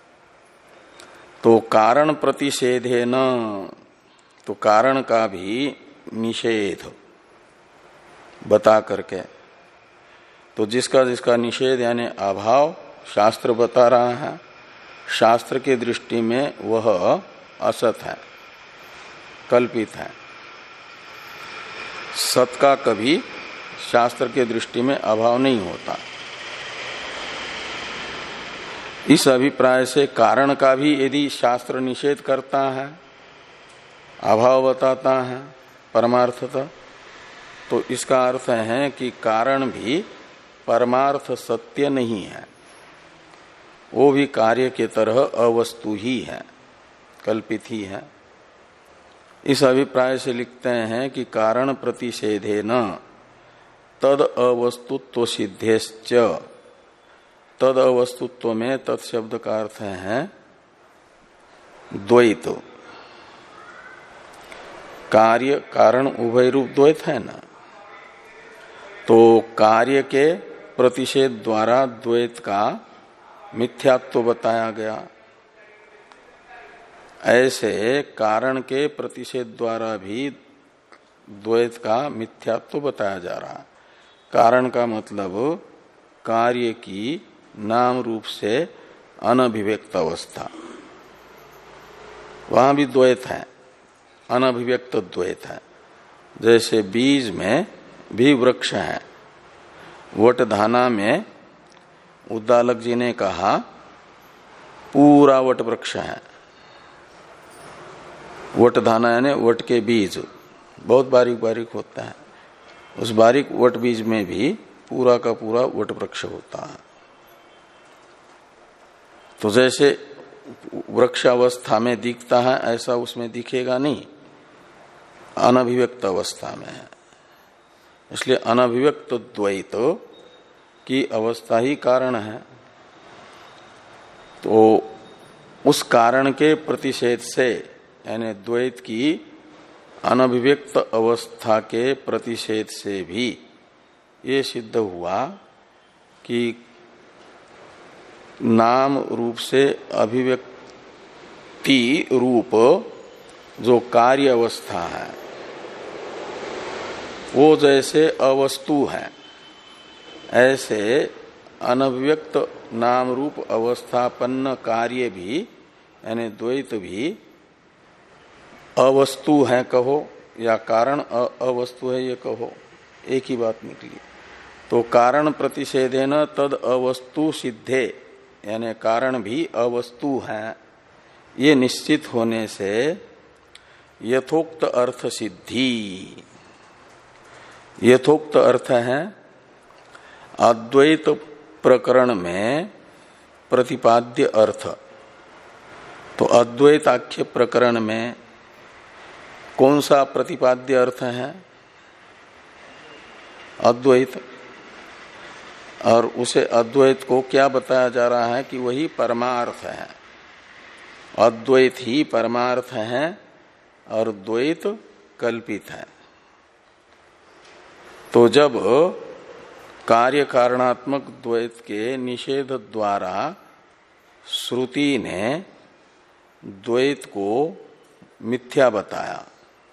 तो कारण प्रतिषेधेन, तो कारण का भी निषेध बता करके, तो जिसका जिसका निषेध यानी अभाव शास्त्र बता रहा है, शास्त्र की दृष्टि में वह असत है, कल्पित है। सत का कभी शास्त्र के दृष्टि में अभाव नहीं होता। इस अभिप्राय से कारण का भी यदि शास्त्र निषेध करता है, अभाव बताता है परमार्थतः, तो इसका अर्थ है कि कारण भी परमार्थ सत्य नहीं है, वो भी कार्य के तरह अवस्तु ही है, कल्पित ही है। इस अभिप्राय से लिखते हैं कि कारण प्रतिषेधेन तद अवस्तुत्व सिद्धेश्च। तद अवस्तुत्व में तत्शब्द का अर्थ है द्वैत। कार्य कारण उभय रूप द्वैत है ना, तो कार्य के प्रतिषेध द्वारा द्वैत का मिथ्यात्व बताया गया। ऐसे कारण के प्रतिषेध द्वारा भी द्वैत का मिथ्यात्व बताया जा रहा है। कारण का मतलब कार्य की नाम रूप से अनभिव्यक्त अवस्था, वहां भी द्वैत है, अनभिव्यक्त द्वैत है। जैसे बीज में भी वृक्ष है। वटधाना में उद्दालक जी ने कहा पूरा वट वृक्ष है। वटधाना यानी वट के बीज बहुत बारीक बारीक होता है, उस बारीक वट बीज में भी पूरा का पूरा वट वृक्ष होता है। तो जैसे वृक्ष अवस्था में दिखता है ऐसा उसमें दिखेगा नहीं, अनभिव्यक्त अवस्था में है। इसलिए अनभिव्यक्त द्वैत की अवस्था ही कारण है। तो उस कारण के प्रतिषेध से यानी द्वैत की अनभिव्यक्त अवस्था के प्रतिषेध से भी ये सिद्ध हुआ कि नाम रूप से अभिव्यक्ति रूप जो कार्य अवस्था है वो जैसे अवस्तु है, ऐसे अनभिव्यक्त नाम रूप अवस्थापन्न कार्य भी यानी द्वैत भी अवस्तु है कहो या कारण अवस्तु है ये कहो, एक ही बात निकली। तो कारण प्रतिषेधेन तद अवस्तु सिद्धे यानी कारण भी अवस्तु है, ये निश्चित होने से यथोक्त अर्थ सिद्धि। यथोक्त अर्थ है अद्वैत प्रकरण में प्रतिपाद्य अर्थ। तो अद्वैताख्य प्रकरण में कौन सा प्रतिपाद्य अर्थ है? अद्वैत। और उसे अद्वैत को क्या बताया जा रहा है कि वही परमार्थ है, अद्वैत ही परमार्थ है और द्वैत कल्पित है। तो जब कार्य कारणात्मक द्वैत के निषेध द्वारा श्रुति ने द्वैत को मिथ्या बताया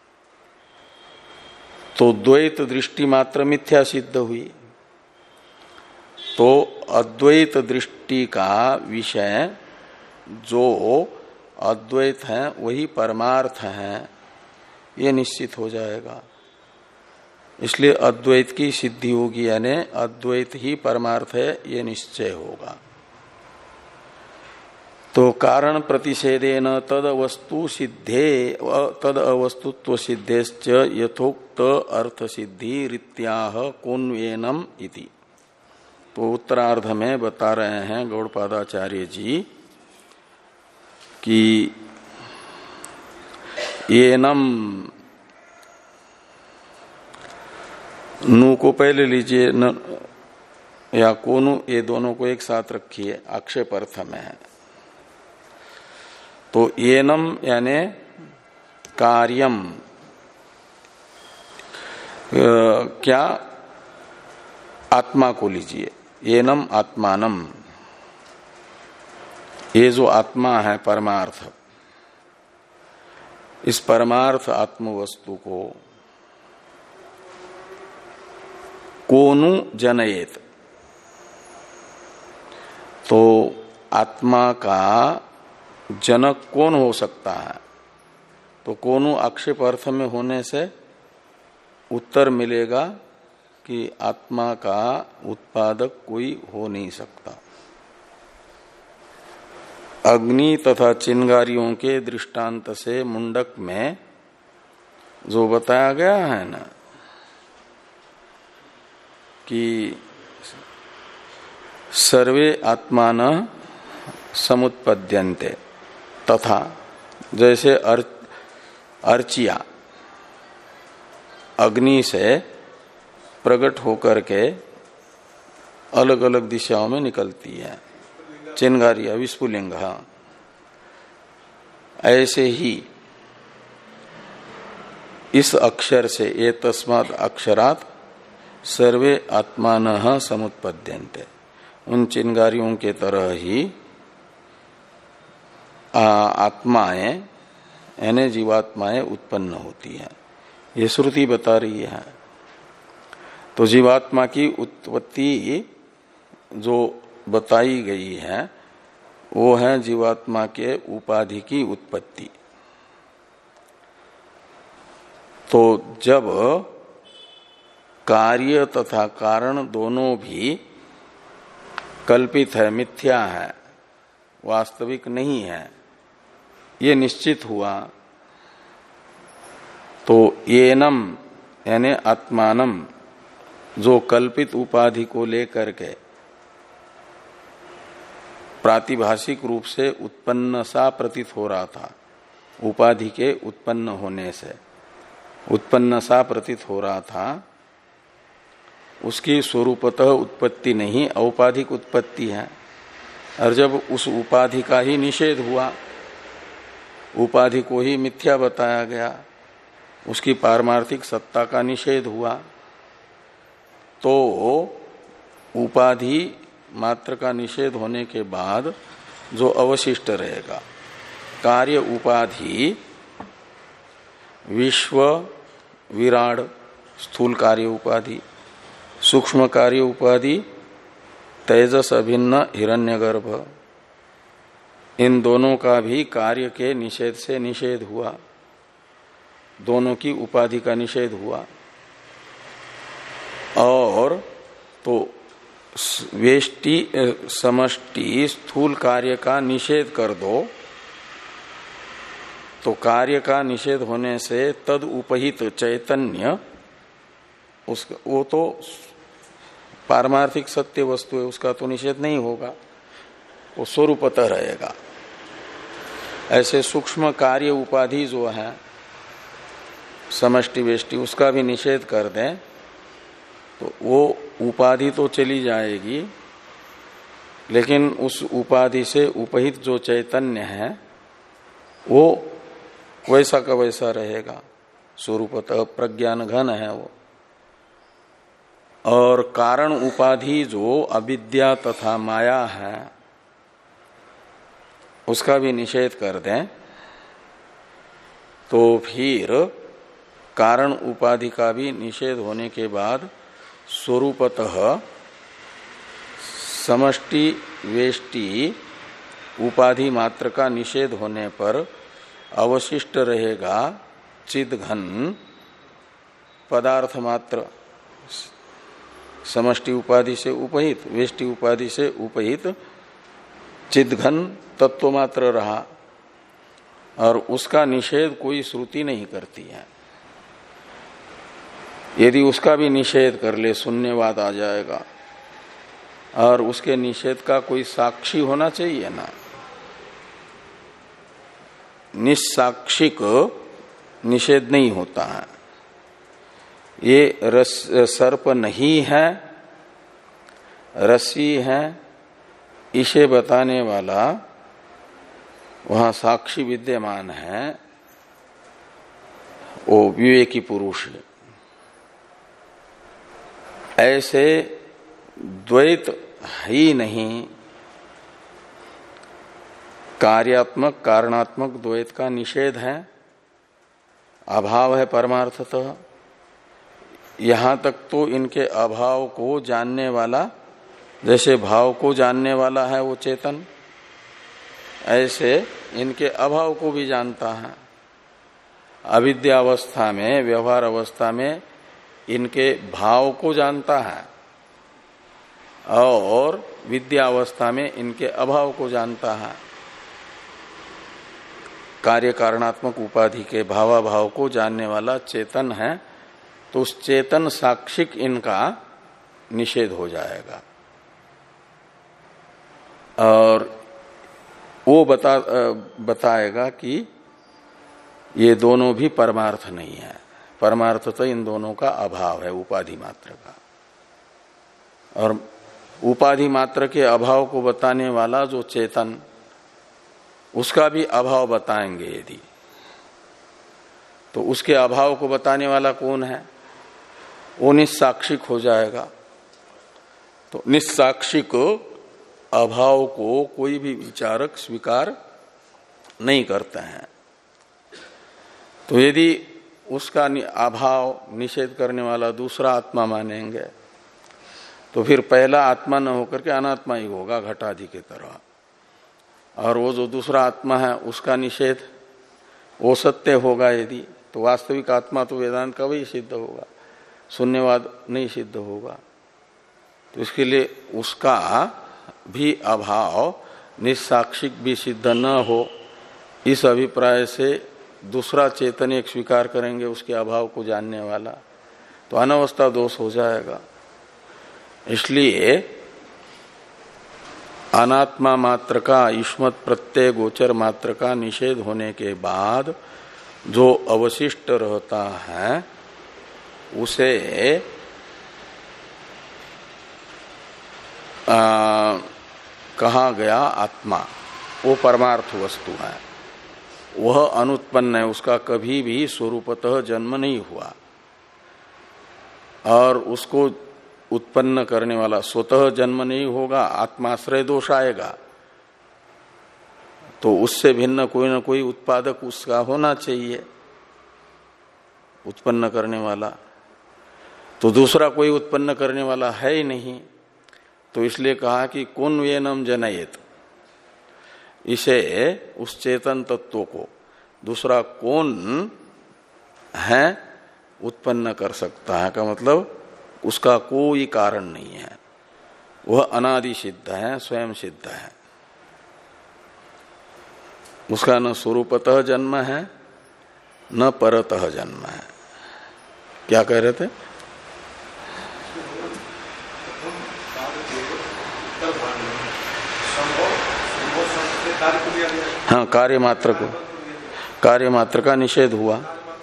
तो द्वैत दृष्टि मात्र मिथ्या सिद्ध हुई। तो अद्वैत दृष्टि का विषय जो अद्वैत है वही परमार्थ है, ये निश्चित हो जाएगा। इसलिए अद्वैत की सिद्धि होगी, यानी अद्वैत ही परमार्थ है, ये निश्चय होगा। तो कारण प्रतिषेधेन तद अवस्तु सिद्धे तद अवस्तुत्व सिद्धेश्च यथोक्त अर्थ सिद्धि रीत्याह कोन्वेनम इति। तो उत्तरार्ध में बता रहे हैं गौड़पादाचार्य जी कि एनम नु को पहले लीजिए न, या कोनु, ये दोनों को एक साथ रखिए, आक्षेप अर्थ में है। तो एनम यानी कार्यम, क्या आत्मा को लीजिए, एनम आत्मानम, ये जो आत्मा है परमार्थ, इस परमार्थ आत्म वस्तु को कोनु जनयेत। तो आत्मा का जनक कौन हो सकता है? तो कोनु आक्षेप अर्थ में होने से उत्तर मिलेगा कि आत्मा का उत्पादक कोई हो नहीं सकता। अग्नि तथा चिंगारियों के दृष्टांत से मुंडक में जो बताया गया है ना कि सर्वे आत्मान समुत्पद्यन्ते, तथा जैसे अर, अर्चिया अग्नि से प्रकट होकर के अलग अलग दिशाओं में निकलती है, चिंगारिया विस्फुलिंग, ऐसे ही इस अक्षर से ये तस्मात् अक्षरात् सर्वे आत्मानः समुत्पद्यन्ते, उन चिंगारियों के तरह ही आत्माएं यानी जीवात्माएं उत्पन्न होती हैं। ये श्रुति बता रही है। तो जीवात्मा की उत्पत्ति जो बताई गई है वो है जीवात्मा के उपाधि की उत्पत्ति। तो जब कार्य तथा कारण दोनों भी कल्पित है, मिथ्या है, वास्तविक नहीं है, ये निश्चित हुआ, तो येनम यानी आत्मानम जो कल्पित उपाधि को लेकर के प्रातिभाषिक रूप से उत्पन्न सा प्रतीत हो रहा था, उपाधि के उत्पन्न होने से उत्पन्न सा प्रतीत हो रहा था, उसकी स्वरूपतः उत्पत्ति नहीं औपाधिक उत्पत्ति है। और जब उस उपाधि का ही निषेध हुआ, उपाधि को ही मिथ्या बताया गया, उसकी पारमार्थिक सत्ता का निषेध हुआ, तो उपाधि मात्र का निषेध होने के बाद जो अवशिष्ट रहेगा, कार्य उपाधि विश्व विराट स्थूल कार्य उपाधि, सूक्ष्म कार्य उपाधि तेजस अभिन्न हिरण्यगर्भ, इन दोनों का भी कार्य के निषेध से निषेध हुआ, दोनों की उपाधि का निषेध हुआ। और तो वेष्टि समष्टि स्थूल कार्य का निषेध कर दो, तो कार्य का निषेध होने से तद उपहित चैतन्य उस वो तो पारमार्थिक सत्य वस्तु है, उसका तो निषेध नहीं होगा, वो स्वरूपतः रहेगा। ऐसे सूक्ष्म कार्य उपाधि जो है समष्टि वेष्टि, उसका भी निषेध कर दें तो वो उपाधि तो चली जाएगी, लेकिन उस उपाधि से उपहित जो चैतन्य है वो वैसा का वैसा रहेगा, स्वरूपतः प्रज्ञान घन है वो। और कारण उपाधि जो अविद्या तथा माया है उसका भी निषेध कर दें तो फिर कारण उपाधि का भी निषेध होने के बाद स्वरूपतः समष्टि वेष्टि उपाधि मात्र का निषेध होने पर अवशिष्ट रहेगा चिद्घन पदार्थ मात्र, समष्टि उपाधि से उपहित वेष्टि उपाधि से उपहित चिद्घन तत्व मात्र रहा, और उसका निषेध कोई श्रुति नहीं करती है। यदि उसका भी निषेध कर ले शून्यवाद आ जाएगा, और उसके निषेध का कोई साक्षी होना चाहिए ना। निस्साक्षिक निषेध नहीं होता है। ये रस सर्प नहीं है, रस्सी है, इसे बताने वाला वहां साक्षी विद्यमान है, वो विवेकी पुरुष है। ऐसे द्वैत ही नहीं, कार्यात्मक कारणात्मक द्वैत का निषेध है, अभाव है परमार्थतः। यहां तक तो इनके अभाव को जानने वाला, जैसे भाव को जानने वाला है वो चेतन, ऐसे इनके अभाव को भी जानता है। अविद्यावस्था में, व्यवहार अवस्था में इनके भाव को जानता है, और विद्यावस्था में इनके अभाव को जानता है। कार्य कारणात्मक उपाधि के भावाभाव को जानने वाला चेतन है, तो उस चेतन साक्षिक इनका निषेध हो जाएगा। और वो बता बताएगा कि ये दोनों भी परमार्थ नहीं है, परमार्थ तो इन दोनों का अभाव है उपाधि मात्र का। और उपाधि मात्र के अभाव को बताने वाला जो चेतन, उसका भी अभाव बताएंगे यदि, तो उसके अभाव को बताने वाला कौन है? वो निस्साक्षिक हो जाएगा। तो निस्साक्षिक अभाव को कोई भी विचारक स्वीकार नहीं करते हैं। तो यदि उसका अभाव निषेध करने वाला दूसरा आत्मा मानेंगे तो फिर पहला आत्मा न होकर के अनात्मा ही होगा घटादि के तरह, और वो जो दूसरा आत्मा है उसका निषेध वो सत्य होगा यदि, तो वास्तविक आत्मा तो वेदांत का वही सिद्ध होगा, शून्यवाद नहीं सिद्ध होगा। तो इसके लिए उसका भी अभाव निस्साक्षिक भी सिद्ध न हो, इस अभिप्राय से दूसरा चेतन एक स्वीकार करेंगे उसके अभाव को जानने वाला, तो अनवस्था दोष हो जाएगा। इसलिए अनात्मा मात्र का ईश्मत प्रत्यय गोचर मात्र का निषेध होने के बाद जो अवशिष्ट रहता है उसे आ, कहा गया आत्मा, वो परमार्थ वस्तु है, वह अनुत्पन्न है, उसका कभी भी स्वरूपतः जन्म नहीं हुआ, और उसको उत्पन्न करने वाला स्वतः जन्म नहीं होगा, आत्माश्रय दोष आएगा, तो उससे भिन्न कोई ना कोई उत्पादक उसका होना चाहिए, उत्पन्न करने वाला। तो दूसरा कोई उत्पन्न करने वाला है ही नहीं, तो इसलिए कहा कि कौन वेनम जनयेत, इसे उस चेतन तत्व को दूसरा कौन है उत्पन्न कर सकता है, का मतलब उसका कोई कारण नहीं है, वह अनादि सिद्ध है, स्वयं सिद्ध है, उसका न स्वरूपतः जन्म है न परतः जन्म है। क्या कह रहे थे? हाँ, कार्य मात्र को, कार्य मात्र का निषेध हुआ।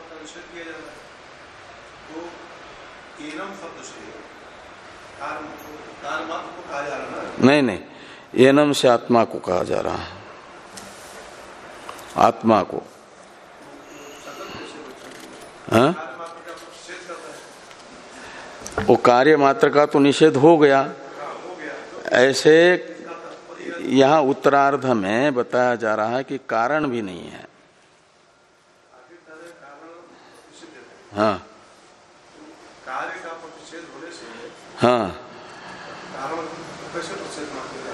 नहीं नहीं, एनम से आत्मा को कहा जा रहा है, आत्मा को। हाँ, वो कार्य मात्र का तो निषेध हो गया, ऐसे यहाँ उत्तरार्ध में बताया जा रहा है कि कारण भी नहीं है। हाँ कार्य का प्रतिषेध होने से हाँ कारण कैसे प्रतिषेध मानेगा?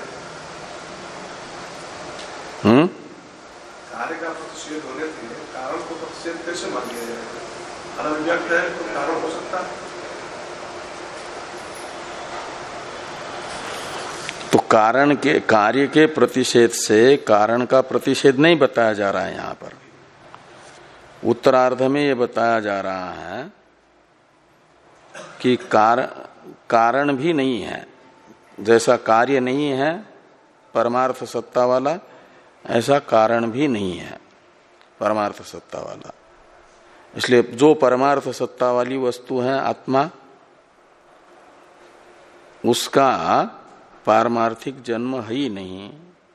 हम्म कार्य का प्रतिषेध होने से कारण को प्रतिषेध कैसे मान लिया जाएगा? अनव्यक्त है तो कारण हो सकता है। तो कारण के कार्य के प्रतिषेध से कारण का प्रतिषेध नहीं बताया जा रहा है। यहाँ पर उत्तरार्ध में ये बताया जा रहा है कि कार, कारण भी नहीं है, जैसा कार्य नहीं है परमार्थ सत्ता वाला, ऐसा कारण भी नहीं है परमार्थ सत्ता वाला। इसलिए जो परमार्थ सत्ता वाली वस्तु है आत्मा, उसका पारमार्थिक जन्म है ही नहीं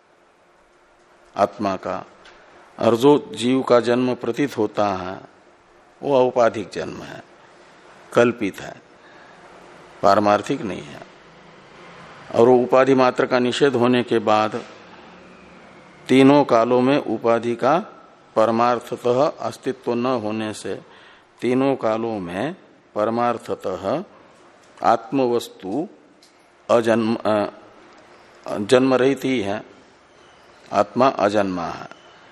आत्मा का, और जो जीव का जन्म प्रतीत होता है वो औपाधिक जन्म है, कल्पित है, पारमार्थिक नहीं है। और वो उपाधि मात्र का निषेध होने के बाद तीनों कालों में उपाधि का परमार्थतः अस्तित्व न होने से तीनों कालों में परमार्थतः आत्मवस्तु अजन्म जन्म रहित ही है, आत्मा अजन्मा है।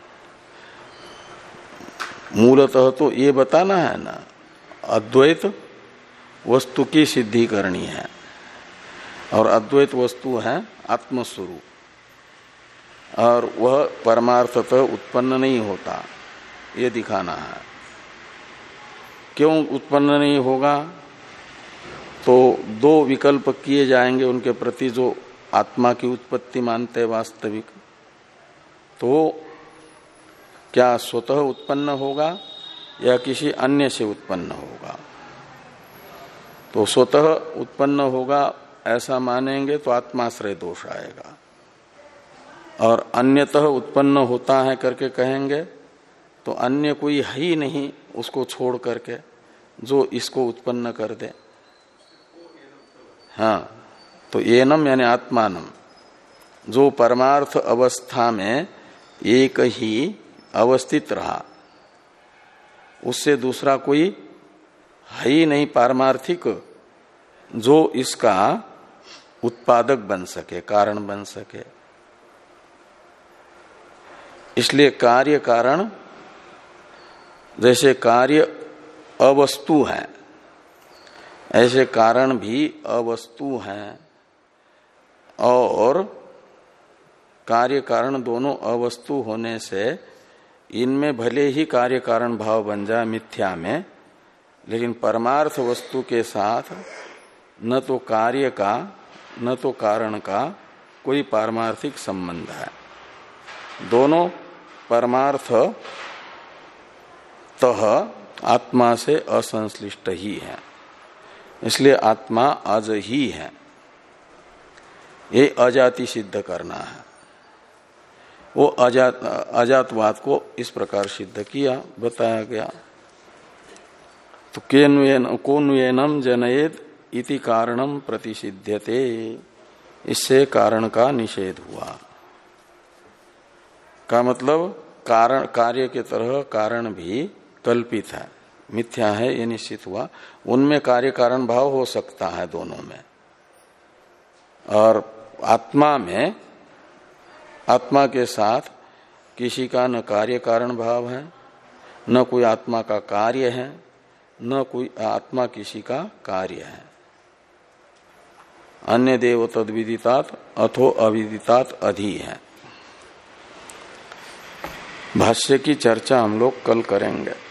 मूलतः तो ये बताना है ना, अद्वैत वस्तु की सिद्धि करनी है, और अद्वैत वस्तु है आत्मस्वरूप, और वह परमार्थतः उत्पन्न नहीं होता, ये दिखाना है। क्यों उत्पन्न नहीं होगा? तो दो विकल्प किए जाएंगे उनके प्रति जो आत्मा की उत्पत्ति मानते वास्तविक। तो क्या स्वतः उत्पन्न होगा या किसी अन्य से उत्पन्न होगा? तो स्वतः उत्पन्न होगा ऐसा मानेंगे तो आत्माश्रय दोष आएगा, और अन्यतः उत्पन्न होता है करके कहेंगे तो अन्य कोई है ही नहीं उसको छोड़ करके जो इसको उत्पन्न कर दे। हाँ, तो एनम यानी आत्मानम, जो परमार्थ अवस्था में एक ही अवस्थित रहा, उससे दूसरा कोई है ही नहीं पारमार्थिक जो इसका उत्पादक बन सके, कारण बन सके। इसलिए कार्य कारण, जैसे कार्य अवस्तु है ऐसे कारण भी अवस्तु हैं, और कार्य कारण दोनों अवस्तु होने से इनमें भले ही कार्य कारण भाव बन जाए मिथ्या में, लेकिन परमार्थ वस्तु के साथ न तो कार्य का न तो कारण का कोई पारमार्थिक संबंध है। दोनों परमार्थ तह आत्मा से असंश्लिष्ट ही है, इसलिए आत्मा अज ही है। ये अजाति सिद्ध करना है। वो अजात अजातवाद को इस प्रकार सिद्ध किया, बताया गया। तो कोन्वेनम जनयेद इति कारणम प्रतिसिध्यते, इससे कारण का निषेध हुआ। का मतलब कारण कार्य के तरह कारण भी कल्पित है, मिथ्या है, ये निश्चित हुआ। उनमें कार्य कारण भाव हो सकता है दोनों में, और आत्मा में, आत्मा के साथ किसी का न कार्य कारण भाव है, न कोई आत्मा का कार्य है, न कोई आत्मा किसी का कार्य है। अन्य देव तद्विदितात अथो अविदितात अधि है। भाष्य की चर्चा हम लोग कल करेंगे।